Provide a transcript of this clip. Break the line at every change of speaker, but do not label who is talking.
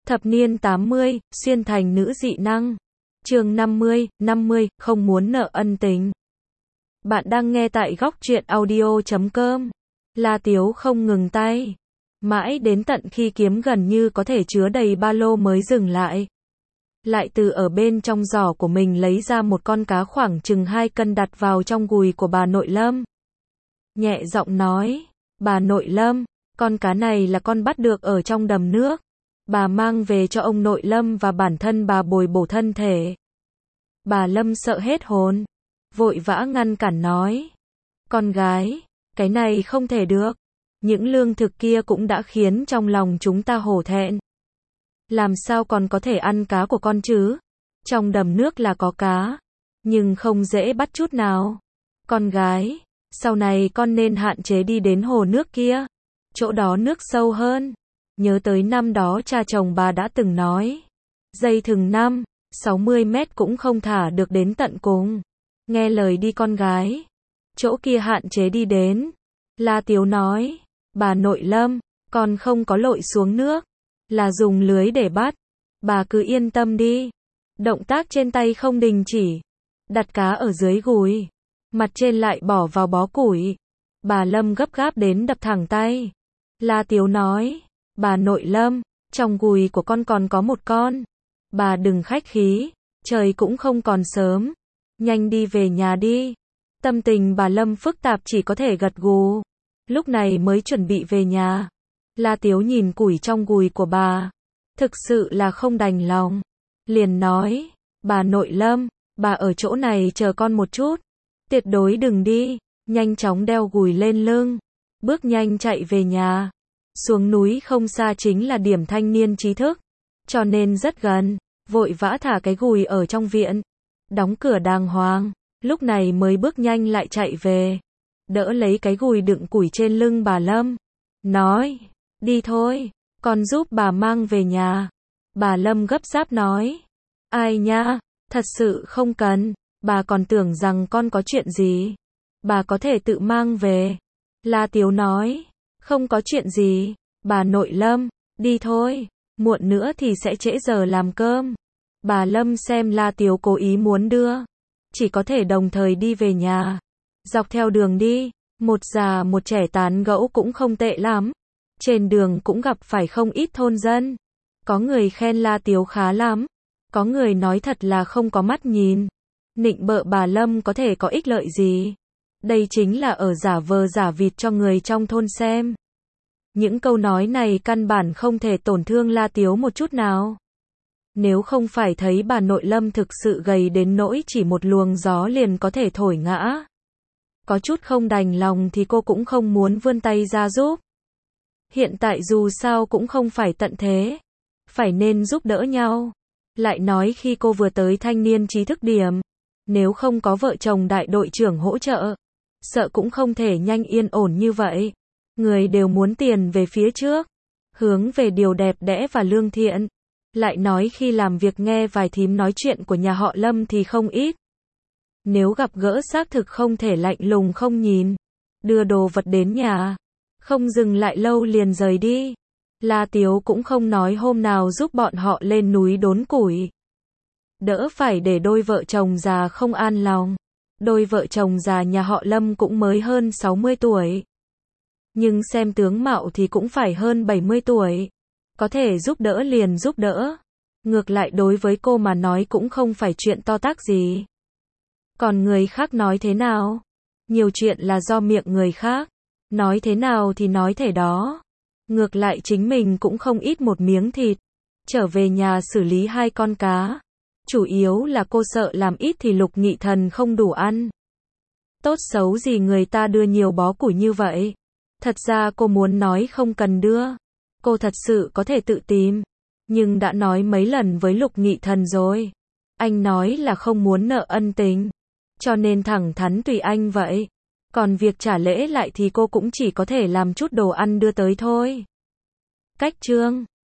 Thập niên 80, xuyên thành nữ dị năng. Chương 50, không muốn nợ ân tình. Bạn đang nghe tại góc truyện audio.com. La Tiếu không ngừng tay. Mãi đến tận khi kiếm gần như có thể chứa đầy ba lô mới dừng lại. Lại từ ở bên trong giỏ của mình lấy ra một con cá khoảng chừng 2 cân đặt vào trong gùi của bà nội Lâm. Nhẹ giọng nói, bà nội Lâm, con cá này là con bắt được ở trong đầm nước. Bà mang về cho ông nội Lâm và bản thân bà bồi bổ thân thể. Bà Lâm sợ hết hồn, vội vã ngăn cản nói, con gái, cái này không thể được. Những lương thực kia cũng đã khiến trong lòng chúng ta hổ thẹn. Làm sao còn có thể ăn cá của con chứ? Trong đầm nước là có cá, nhưng không dễ bắt chút nào. Con gái, sau này con nên hạn chế đi đến hồ nước kia. Chỗ đó nước sâu hơn. Nhớ tới năm đó cha chồng bà đã từng nói, dây thừng 60 mét cũng không thả được đến tận cùng. Nghe lời đi con gái. Chỗ kia hạn chế đi đến. La Tiếu nói, bà nội Lâm, con không có lội xuống nước, là dùng lưới để bắt. Bà cứ yên tâm đi. Động tác trên tay không đình chỉ. Đặt cá ở dưới gùi, mặt trên lại bỏ vào bó củi. Bà Lâm gấp gáp đến đập thẳng tay. La Tiếu nói, bà nội Lâm, trong gùi của con còn có một con. Bà đừng khách khí, trời cũng không còn sớm. Nhanh đi về nhà đi. Tâm tình bà Lâm phức tạp chỉ có thể gật gù. Lúc này mới chuẩn bị về nhà. La Tiếu nhìn củi trong gùi của bà. Thực sự là không đành lòng. Liền nói, bà nội Lâm, bà ở chỗ này chờ con một chút. Tuyệt đối đừng đi. Nhanh chóng đeo gùi lên lưng. Bước nhanh chạy về nhà. Xuống núi không xa chính là điểm thanh niên trí thức. Cho nên rất gần. Vội vã thả cái gùi ở trong viện. Đóng cửa đàng hoàng. Lúc này mới bước nhanh lại chạy về. Đỡ lấy cái gùi đựng củi trên lưng bà Lâm. Nói, đi thôi, con giúp bà mang về nhà. Bà Lâm gấp gáp nói, ai nha, thật sự không cần. Bà còn tưởng rằng con có chuyện gì. Bà có thể tự mang về. La Tiếu nói, không có chuyện gì. Bà nội Lâm, đi thôi. Muộn nữa thì sẽ trễ giờ làm cơm. Bà Lâm xem La Tiếu cố ý muốn đưa. Chỉ có thể đồng thời đi về nhà. Dọc theo đường đi, một già một trẻ tán gẫu cũng không tệ lắm. Trên đường cũng gặp phải không ít thôn dân. Có người khen La Tiếu khá lắm. Có người nói thật là không có mắt nhìn. Nịnh bợ bà Lâm có thể có ích lợi gì. Đây chính là ở giả vờ giả vịt cho người trong thôn xem. Những câu nói này căn bản không thể tổn thương La Tiếu một chút nào. Nếu không phải thấy bà nội Lâm thực sự gầy đến nỗi chỉ một luồng gió liền có thể thổi ngã. Có chút không đành lòng thì cô cũng không muốn vươn tay ra giúp. Hiện tại dù sao cũng không phải tận thế. Phải nên giúp đỡ nhau. Lại nói khi cô vừa tới thanh niên trí thức điểm. Nếu không có vợ chồng đại đội trưởng hỗ trợ. Sợ cũng không thể nhanh yên ổn như vậy. Người đều muốn tiền về phía trước. Hướng về điều đẹp đẽ và lương thiện. Lại nói khi làm việc nghe vài thím nói chuyện của nhà họ Lâm thì không ít. Nếu gặp gỡ xác thực không thể lạnh lùng không nhìn. Đưa đồ vật đến nhà. Không dừng lại lâu liền rời đi. La Tiếu cũng không nói hôm nào giúp bọn họ lên núi đốn củi. Đỡ phải để đôi vợ chồng già không an lòng. Đôi vợ chồng già nhà họ Lâm cũng mới hơn 60 tuổi. Nhưng xem tướng mạo thì cũng phải hơn 70 tuổi. Có thể giúp đỡ liền giúp đỡ. Ngược lại đối với cô mà nói cũng không phải chuyện to tát gì. Còn người khác nói thế nào? Nhiều chuyện là do miệng người khác. Nói thế nào thì nói thế đó. Ngược lại chính mình cũng không ít một miếng thịt. Trở về nhà xử lý 2 con cá. Chủ yếu là cô sợ làm ít thì Lục Nghị Thần không đủ ăn. Tốt xấu gì người ta đưa nhiều bó củi như vậy. Thật ra cô muốn nói không cần đưa. Cô thật sự có thể tự tìm. Nhưng đã nói mấy lần với Lục Nghị Thần rồi. Anh nói là không muốn nợ ân tình. Cho nên thẳng thắn tùy anh vậy. Còn việc trả lễ lại thì cô cũng chỉ có thể làm chút đồ ăn đưa tới thôi. Cách chương